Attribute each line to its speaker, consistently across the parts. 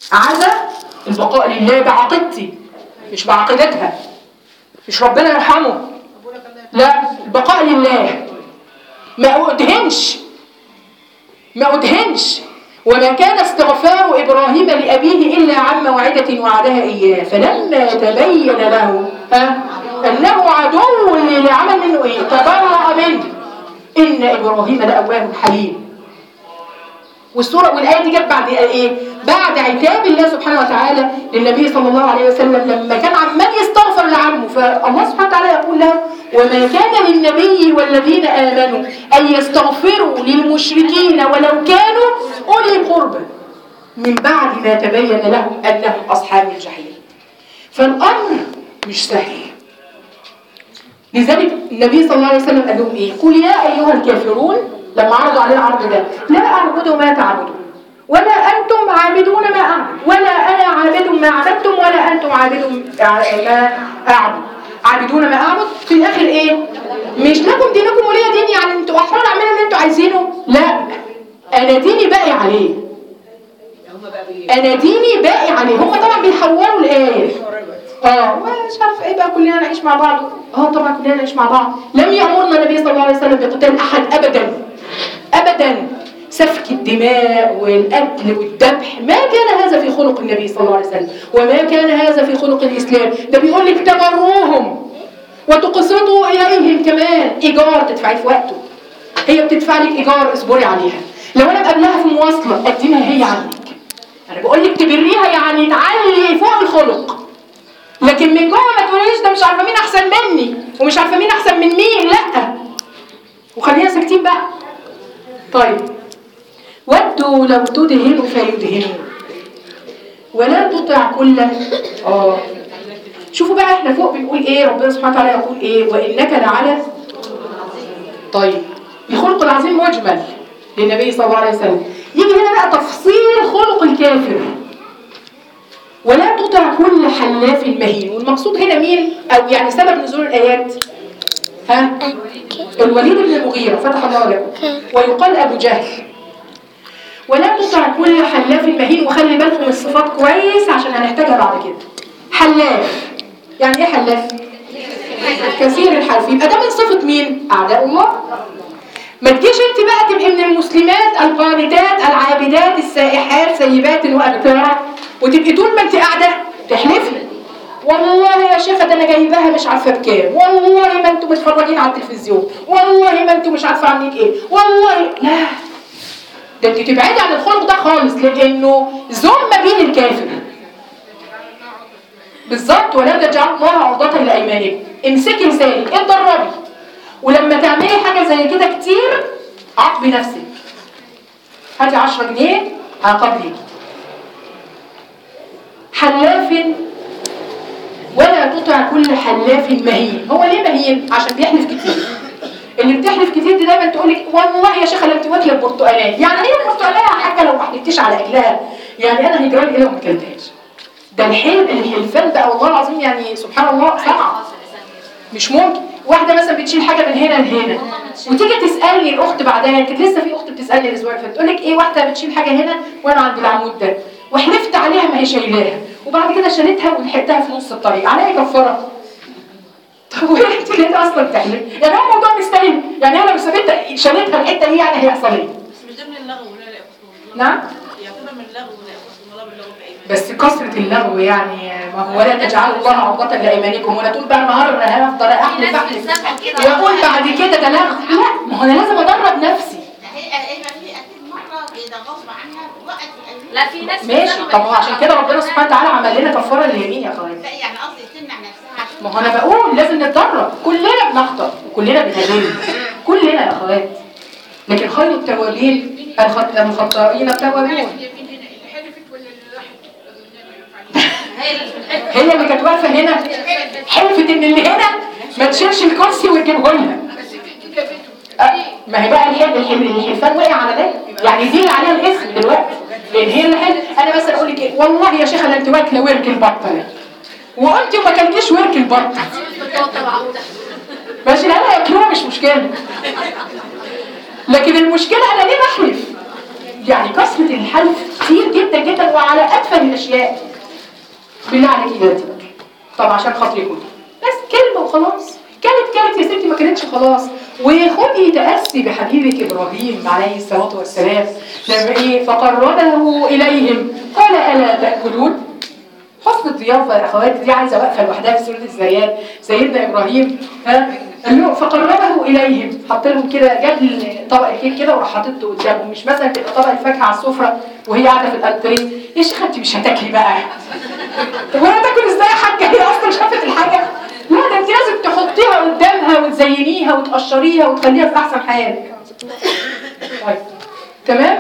Speaker 1: عزا البقاء لله بعقيدتي مش بعقيدتها، مش ربنا يرحمه، لا، البقاء لله. ما أدهنش. وما كان استغفار إبراهيم لأبيه إلا عن موعدة وعدها إياه فلما تبين له أنه عدو اللي عمل منه إيه؟ تبرأ منه إن إبراهيم لأواه حليم. والآية دي جت بعد إيه؟ بعد عتاب الله سبحانه وتعالى للنبي صلى الله عليه وسلم لما كان عمال يستغفر لعمه، فالله سبحانه وتعالى يقول له: وما كان للنبي والذين آمنوا أن يستغفروا للمشركين ولو كانوا أولي قربى من بعد ما تبين لهم أنهم أصحاب الجحيم. فالأمر مش سهل. لذلك النبي صلى الله عليه وسلم قال لهم إيه؟ قل يا أيها الكافرون لما عرضوا عليه العرض ده: لا أعبد ما تعبدون ولا أنتم عابدون ما أعبد ولا أنا عابد ما عبدتم ولا أنتم عابدون ما أعبد. في الآخر إيه؟ مش لكم دينكم ولي دين، يعني أنتوا أحرار اعملوا اللي أنتوا عايزينه. لا، أنا ديني باقي عليه. أنا ديني باقي عليه. هم طبعا بيحولوا الآية مش عارفه ايه بقى، كلنا نعيش مع بعض. طبعا كلنا نعيش مع بعض. لم يأمرنا النبي صلى الله عليه وسلم بقتال احد ابدا. سفك الدماء والقتل والذبح ما كان هذا في خلق النبي صلى الله عليه وسلم، وما كان هذا في خلق الاسلام. ده بيقول لك تبروهم وتقسطوا اليهم كمان. ايجار تدفعيه في وقته، هي بتدفع لك ايجار اصبري عليها. لو انا مقابلها في مواصله قدمها هي عنك. انا بقول لك تبريها يعني تعلي فوق الخلق، لكن من جوه ما تقوليش ده مش عارفه مين احسن مني ومش عارفه مين احسن من مين. لا، وخلينا ساكتين بقى. طيب، ودوا لو تدهنوا فيدهنوا ولا تطع كل شوفوا بقى احنا فوق بنقول ايه، ربنا سبحانه وتعالى يقول ايه؟ وانك لعلى. طيب، الخلق العظيم مجمل للنبي صلى الله عليه وسلم. يجي هنا بقى تفصيل خلق الكافر. ولا تطع كل حلاف مهين. والمقصود هنا مين؟ او يعني سبب نزول الايات الوليد بن المغيرة فتح الله لكم، ويقال ابو جهل. ولا تطع كل حلاف مهين. وخلي بالكم من الصفات كويس عشان هنحتاجها بعد كده. حلاف يعني ايه؟ حلاف كثير الحلف. يبقى ده من صفة مين؟ اعداء الله. ما تجيش انت بقى تبقي من المسلمات القانتات العابدات السائحات سيبات وابكارات وتبقي طول ما انت قاعده تحلفي: والله يا شيخه ده انا جايباها مش عارفه بكام، والله ما انتوا متفرجين على التلفزيون، والله ما انتوا مش عارفه عاملين ايه، والله. لا، ده انت تبعدي عن الخلق ده خالص، لانه ذم بين الكافر بالظبط. ولا تجعلوا الله عرضة لايمانكم. امسكي لسانك، اتدربي، ولما تعملي حاجه زي كده كتير عاقبي نفسك. هاتي 10 جنيه عقاب ليكي. حلاف ولا تطع كل حلاف مهين. هو ليه مهين؟ عشان بيحلف كتير. اللي بتحلف كتير دي دايما تقول لك: والله يا شيخه انت واكله البرتقالات. يعني ايه البرتقاليه يا حاجه لو ما حلفتيش على اكلها؟ يعني انا هجرالي ايه لو ما اكلتهاش؟ ده الحلفان بقى والله العظيم يعني سبحان الله صعب. مش ممكن واحده مثلا بتشيل حاجه من هنا لهنا وتيجي تسالني الاخت بعدها، كانت لسه في اخت بتسالني الاسبوع اللي فات تقول لك ايه: واحده بتشيل حاجه هنا وانا عند العمود ده وحلفت عليها ما هي شايلاها وبعد كده شالتها ولحقتها في نص الطريق، عليها كفاره. طب وهي انت ليه اصلا بتحلف؟ يعني هو الموضوع مستاهل؟ يعني انا لو سبتها شالتها الحته دي يعني هيحصل ايه؟
Speaker 2: بس مش ده من اللغو ولا لا يقصد.
Speaker 1: نعم؟
Speaker 2: يعتبر من اللغو ولا يقصد الله باللغو بايمان.
Speaker 1: بس كثره اللغو يعني ما هو ولا تجعلوا الله عرضة لايمانكم. ولا تقول بقى النهارده انا هفضل احلف واقول بعد كده ده لغو. لا، ما هو انا لازم ادرب نفسي.
Speaker 2: لا، في ناس
Speaker 1: ماشي. طب ما عشان كده ربنا سبحانه وتعالى عمل لنا كفاره لليمين يا اخوات.
Speaker 3: لا يعني قصدي تمنع نفسها.
Speaker 1: ما هو انا بقول لازم نتدرب. كلنا بنخطأ وكلنا بنهزم كلنا يا اخوات، لكن خير التوابين الخطائين التوابون. هي اللي كانت واقفه هنا حلفت ان اللي هنا ما تشيلش الكرسي وتجيبه لها. ما هي بقى الحلفان وقع على ده، يعني دي اللي عليها الاسم دلوقتي، لان هي اللي انا مثلا اقول لك ايه: والله يا شيخه انت واكله ورك البطه وانت ما كلتيش ورك البطه. ماشي، انا ياكلوها مش مشكله، لكن المشكله انا ليه بحلف؟ يعني كثرة الحلف كتير جدا جدا وعلى أتفه الأشياء. بالله عليك يا بنتي طبعا عشان خاطركم بس كلمة وخلاص، كانت يا ستي ما كانتش خلاص. وخدي تأسي بحبيبك إبراهيم عليه الصلاة والسلام لما إيه فقربه إليهم قال ألا تأكلون. حسن الضيافة يا أخواتي دي عايزة وقفة لوحدها في سورة الذريات. سيدنا إبراهيم قال له فقربه إليهم، حط لهم كده، جاب طبق الكيك كده وراح حاططه قدامهم. مش مثلا تبقى طبق الفاكهة على السفرة وهي قاعدة في الأنتريه، يا شيخة أنت مش هتاكلي بقى. طب وأنا تاكل إزاي يا حاجة؟ هي أصلا شافت الحاجة؟ لا ده أنت لازم تحطيها قدامها وتزينيها وتقشريها وتخليها في أحسن حال. طيب تمام؟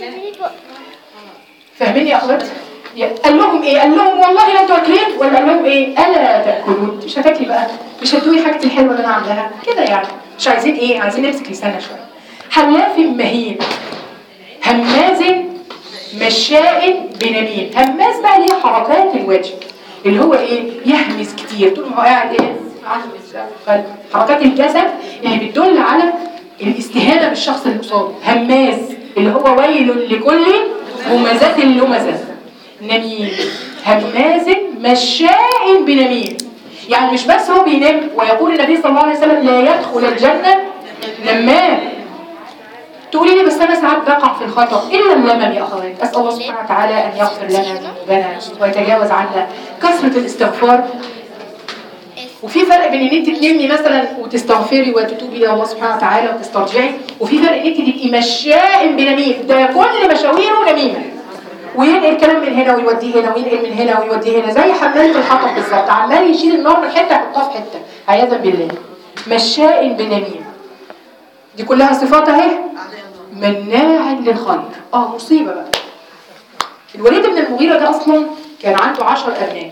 Speaker 1: فاهمين يا أخواتي؟ قال لهم ايه؟ قال لهم والله لا تاكلين، ولا قال لهم ايه؟ الا تاكلون. مش هتاكلي بقى، مش هتدوقي حاجه الحلوه اللي انا عاملاها كده يعني. مش عايزين ايه؟ عايزين نمسك لساننا شويه. حلاف مهين هماز مشاء بنميم. هماز بقى ليه حركات الوجه اللي هو ايه؟ يهمز كتير طول ما هو قاعد ايه؟ حركات الجسد اللي بتدل على الاستهانه بالشخص اللي قصاده. هماز اللي هو ويل لكل همزات لمزه. نميم هماز مشاء بنميم، يعني مش بس هو بينام. ويقول النبي صلى الله عليه وسلم لا يدخل الجنة نمام. تقولي لي بس انا ساعات بقع في الخطأ. الا اللمم يا اخوات. اسال الله سبحانه وتعالى ان يغفر لنا ذنوبنا ويتجاوز عنا. كثرة الاستغفار. وفي فرق بين ان انت تنمي مثلا وتستغفري وتتوبي الى الله سبحانه وتعالى وتسترجعي، وفي فرق ان انت تبقي مشاء بنميم. ده كل مشاويره نميمه، وينقل كلام من هنا ويوديه هنا وينقل من هنا ويوديه هنا، زي حمالة الحطب بالظبط، عمال يشيل النار من حته يحطها في حته عياذا بالله. مشاء بنميم. دي كلها صفات اهي. مناع للخير. مصيبه بقى. الوليد بن المغيرة ده اصلا كان عنده 10 ابناء.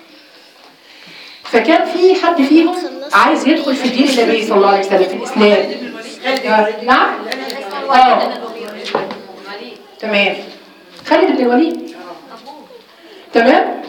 Speaker 1: فكان في حد فيهم عايز يدخل في دين النبي صلى الله عليه وسلم في الاسلام. نعم؟ تمام. خالد بن الوليد. تمام.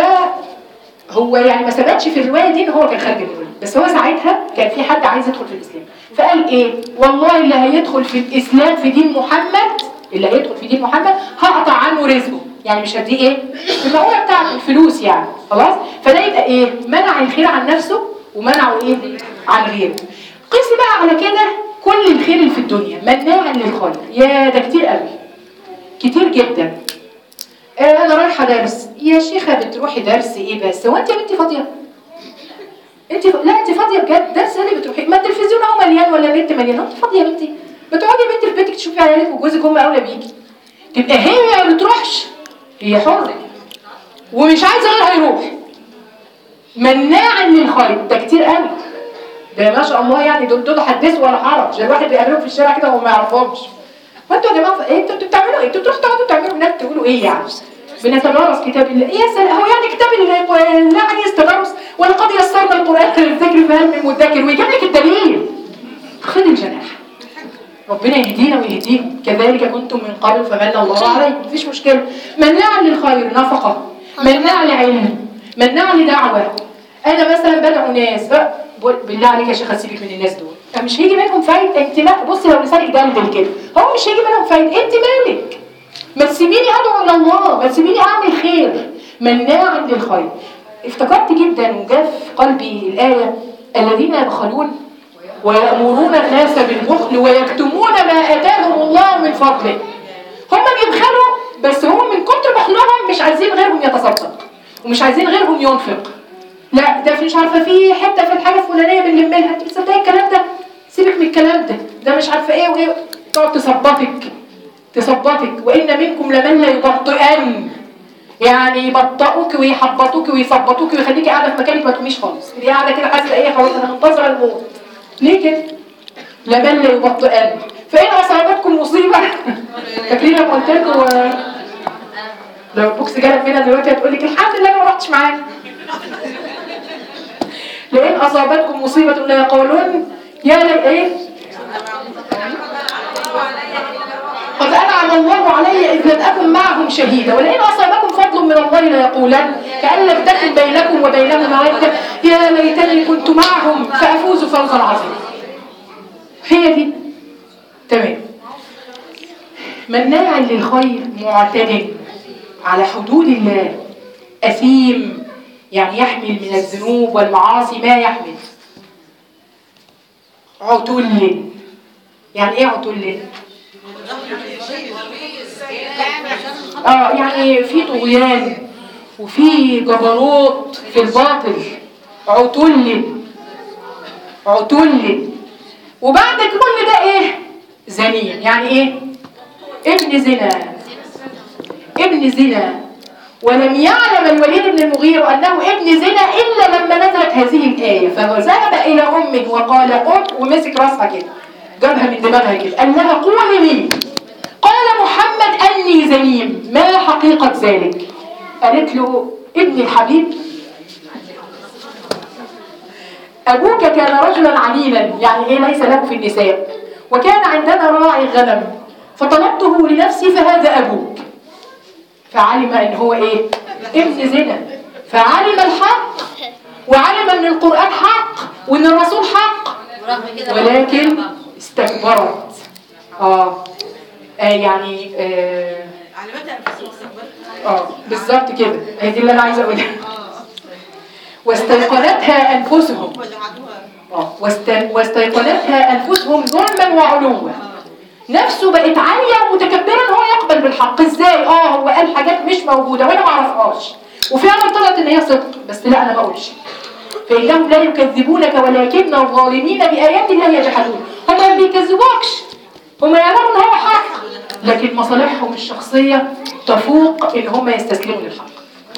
Speaker 1: فهو يعني ما ثبتش في الروايه دي ان هو كان خالد بن الوليد، بس هو ساعتها كان في حد عايز يدخل في الاسلام، فقال ايه؟ والله اللي هيدخل في الاسلام في دين محمد، اللي هيدخل في دين محمد هقطع عنه رزقه، يعني مش هديه ايه؟ المقوله بتاعت الفلوس يعني، خلاص؟ فده يبقى ايه؟ منع الخير عن نفسه ومنعه ايه؟ عن غيره. قيسي بقى على كده كل الخير اللي في الدنيا مناعا للخير. يا ده كتير قوي، كتير جدا. انا رايحه درس. يا شيخه بتروحي درس ايه بس؟ هو انت يا بنتي فاضيه؟ لا انت فاضيه بجد؟ درس ايه اللي بتروحي؟ ما التلفزيون اهو مليان ولا النت مليان. انت فاضيه يا بنتي؟ بتقعدي يا بنتي في بيتك تشوفي عيالك وجوزك هم اولى بيكي. تبقى هي ما بتروحش، هي حره ومش عايزه غيرها يروح. مناعا للخير. ده كتير قوي، ده ما شاء الله يعني. دول حدثوا ولا حرج. ده الواحد بيقابلهم في الشارع كده وما يعرفهمش. وانتوا يا جماعه ايه انتوا بتعملوا ايه؟ انتوا بتروحوا تقعدوا تعملوا هناك تقولوا ايه يعني؟ بنتدارس كتاب الله. يا سلام، هو يعني كتاب الله لا عايز تدرس؟ ولقد يسرنا القران للذكر فهل من مدكر، ويجيب لك الدليل. خد الجناح. ربنا يهدينا ويهديكم. كذلك كنتم من قبل فمن الله عليكم. مفيش مشكله. مناع للخير، نفقه، مناع لعلم، مناع لدعوه. انا مثلا بدعو ناس بالله عليك يا شيخه سيبك من الناس دول، مش هيجي منهم فايده. انت ما بصي لو لسانك دلدل كده هو مش هيجي منهم فايده. انت مالك؟ ما تسيبيني ادعو الى الله، ما تسيبيني اعمل خير. مناع للخير. افتكرت جدا وجاء في قلبي الايه الذين يبخلون ويأمرون الناس بالبخل ويكتمون ما اتاهم الله من فضله. هم بيبخلوا بس هم من كتر بخلهم مش عايزين غيرهم يتصدق ومش عايزين غيرهم ينفق. لا ده مش عارفه في حته في الحاجه الفلانيه بنلمها. انت بتصدقي الكلام ده؟ سيبك من الكلام ده مش عارفه ايه وايه. تقعد تثبطك. وان منكم لمن لا يبطئن، يعني يبطئوك ويحبطوك ويثبطوك ويخليكي قاعده في مكانك ما تقوميش خالص. انت قاعده كده حاسه ايه؟ خلاص انا منتظره الموت. ليه كده؟ لمن لا يبطئن فان اصابتكم مصيبه. فاكرين لما قلت لكم لو البوكس جالك منها دلوقتي هتقول لك الحمد لله انا ما رحتش معاك. لئن أصابتكم مصيبة لا يقولون يا ايه؟ قد أنعم الله علي إذ لم أكن معهم شهيدا ولئن أصابكم فضل من الله لا يقولن كأن لم تكن بينكم وبينهم مودة يا ليتني كنت معهم فأفوز فوزا عظيما. هي دي. تمام. مناع للخير معتد على حدود الله، أثيم يعني يحمل من الذنوب والمعاصي ما يحمل. عتل يعني ايه عتل؟ يعني في طغيان وفي جبروت في الباطل. عتل. وبعد كل ده ايه؟ زنيم. يعني ايه؟ ابن زنا. ولم يعلم الوليد بن المغيرة أنه ابن زنا إلا لما نزلت هذه الآية، فذهب إلى أمه وقال أم، ومسك راسها كده، جابها من دماغها كده، قال لها قولي لي قال محمد أني زنيم، ما حقيقة ذلك؟ قالت له ابن الحبيب أبوك كان رجلا عنينا، يعني إيه ليس له في النساء، وكان عندنا راعي غنم فطلبته لنفسي فهذا أبوك. فعلم ان هو ايه؟ ابن زنا، فعلم الحق وعلم ان القرآن حق وان الرسول حق، ولكن استكبرت. يعني بالظبط كده، هي دي اللي انا عايزه اقولها. واستيقنتها انفسهم واستيقنتها انفسهم ظلما وعلوا. نفسه بقت عالية ومتكبرة ان هو يقبل بالحق. ازاي؟ هو قال حاجات مش موجودة وانا ما اعرفهاش، وفعلا طلعت ان هي صدق، بس لا انا ما اقولش. فإنهم لا يكذبونك ولكن الظالمين بآيات الله يجحدون. هم ما بيكذبوكش، هم يعلموا ان هو حق، لكن مصالحهم الشخصية تفوق ان هم يستسلموا للحق.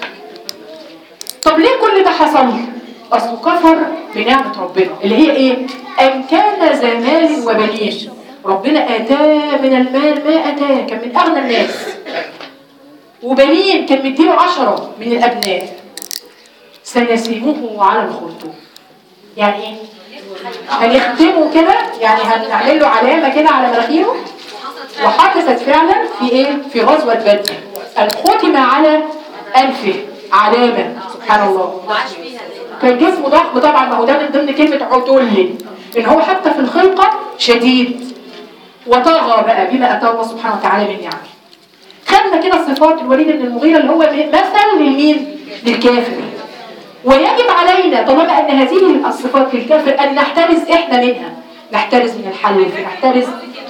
Speaker 1: طب ليه كل ده حصل؟ اصله كفر بنعمة ربنا اللي هي ايه؟ ان كان ذا مال وبنين. ربنا آتاه من المال ما آتاه، كان من أغنى الناس، وبنين كان مديله 10 من الأبناء. سنسيمه على الخرطوم. يعني إيه؟ هنختمه كده، يعني هنعمل له علامة كده على مناخيره. وحدثت فعلا في إيه؟ في غزوة بدر، الختم على أنفه علامة. سبحان الله. كان جسمه ضخم طبعا، ما هو ده من ضمن كلمة عتل، إن هو حتى في الخلقة شديد، وطغى بقى بما أتاه الله سبحانه وتعالى من نعمه. خدنا كده صفات الوليد بن المغيرة اللي هو مثل للمين؟ للكافر. ويجب علينا طالما أن هذه الصفات للكافر أن نحترز إحنا منها، نحترز من الحلف، نحترز.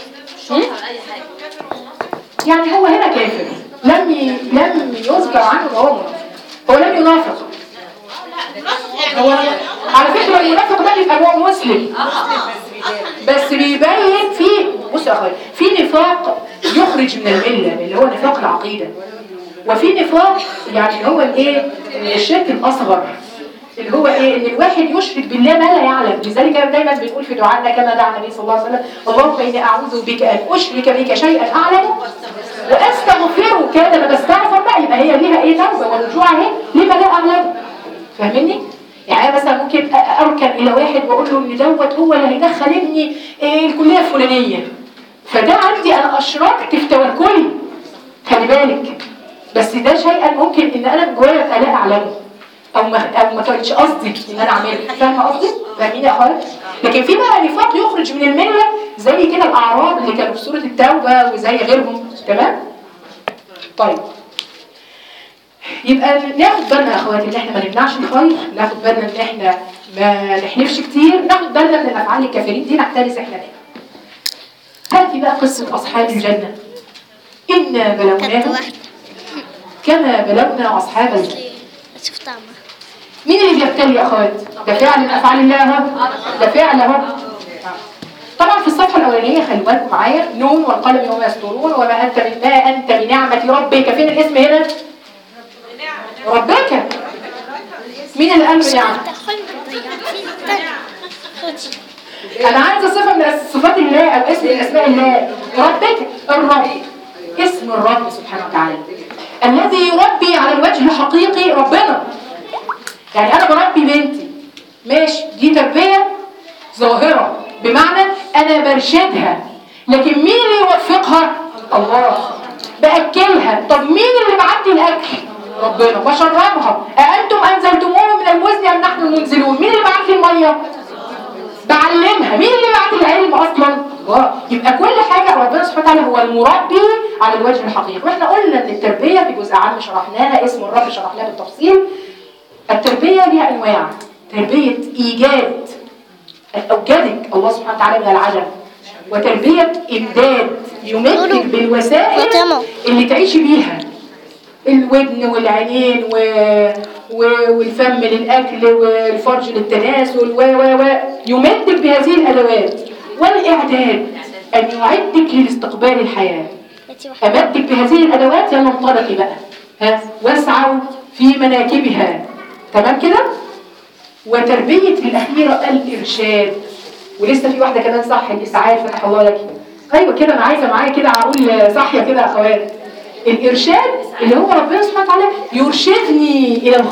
Speaker 1: يعني هو هنا كافر، لم يذكر عنه هو لم ينافق. هو على فكرة المنافق ده بيبقى هو مسلم، بس بيبين بص يا اخويا، في نفاق يخرج من المله اللي هو نفاق العقيده، وفي نفاق يعني هو الايه؟ الشرك الاصغر اللي هو ايه؟ ان الواحد يشرك بالله ما لا يعلم. لذلك دايما بنقول في دعائنا كما دعا النبي صلى الله عليه وسلم: اللهم اني اعوذ بك ان اشرك بك شيئا اعلم واستغفرك كان ما بستغفر بقى. يبقى هي ليها ايه؟ توبه ورجوع اهي لما لا اعلم. فاهمني؟ يعني مثلا ممكن اركن الى واحد واقول له ان دوت هو اللي هيدخل ابني الكليه الفلانيه، فده عندي انا اشركت في توكلي، خلي بالك. بس ده شيئا ممكن ان انا من جوايا لا اعلمه، او ما كانش قصدي ان انا اعمله. فاهمه قصدي؟ فاهمين يا اخوات؟ لكن في بقى نفاق يخرج من المله زي كده الاعراب اللي كانوا في سوره التوبه وزي غيرهم. تمام؟ طيب، يبقى ناخد بالنا يا اخواتي ان احنا ما نمنعش الخير، ناخد بالنا ان احنا ما نحلفش كتير، ناخد بالنا من الافعال الكافرين دي، نحترس احنا منها. هاتي بقى قصه اصحاب الجنه. انا بلوناهم كما بلونا اصحاب الجنه. مين اللي بيبتلي يا اخوات؟ ده فعل من افعال الله اهو، ده فعل اهو. طبعا في الصفحه الاولانيه خلي بالكم معايا: نون والقلم وما يسطرون وما انت بنعمه ربك. فين الاسم هنا؟ ربك. مين اللي قال بنعمه؟ انا عايزه صفه من صفات الله او اسم من اسماء الله. ربك، الرب، اسم الرب سبحانه وتعالى الذي يربي على الوجه الحقيقي. ربنا يعني انا بربي بنتي، ماشي، دي تربيه ظاهره، بمعنى انا برشدها، لكن مين اللي يوفقها؟ الله. باكلها، طب مين اللي بعدي الاكل؟ ربنا. بشربها، أأنتم أنزلتموه من المزن أم نحن المنزلون؟ مين اللي بعت لي المية؟ بعلمها. مين اللي بعت العلم أصلا؟ الله. يبقى كل حاجة ربنا سبحانه وتعالى هو المربي على الوجه الحقيقي. واحنا قلنا ان التربيه في جزء عام شرحناها، اسم الرب شرحناه بالتفصيل. التربيه ليها انواع: تربيه ايجاد، اوجدك الله سبحانه وتعالى من العدم، وتربيه امداد، يمدك بالوسائل اللي تعيشي بيها، الودن والعينين والفم للاكل والفرج للتناسل يمدك بهذه الادوات. والاعداد، ان يعدك لاستقبال الحياه، امدك بهذه الادوات. يلا انطلقي بقى، واسعوا في مناكبها. تمام كده؟ وتربيه الاخيره الارشاد. ولسه في واحده كمان صح، الاسعاف، فتح الله لك. ايوه كده، انا عايزه معايا كده اقول صحيه كده يا اخوات. الارشاد اللي هو ربنا سبحانه وتعالى يرشدني الى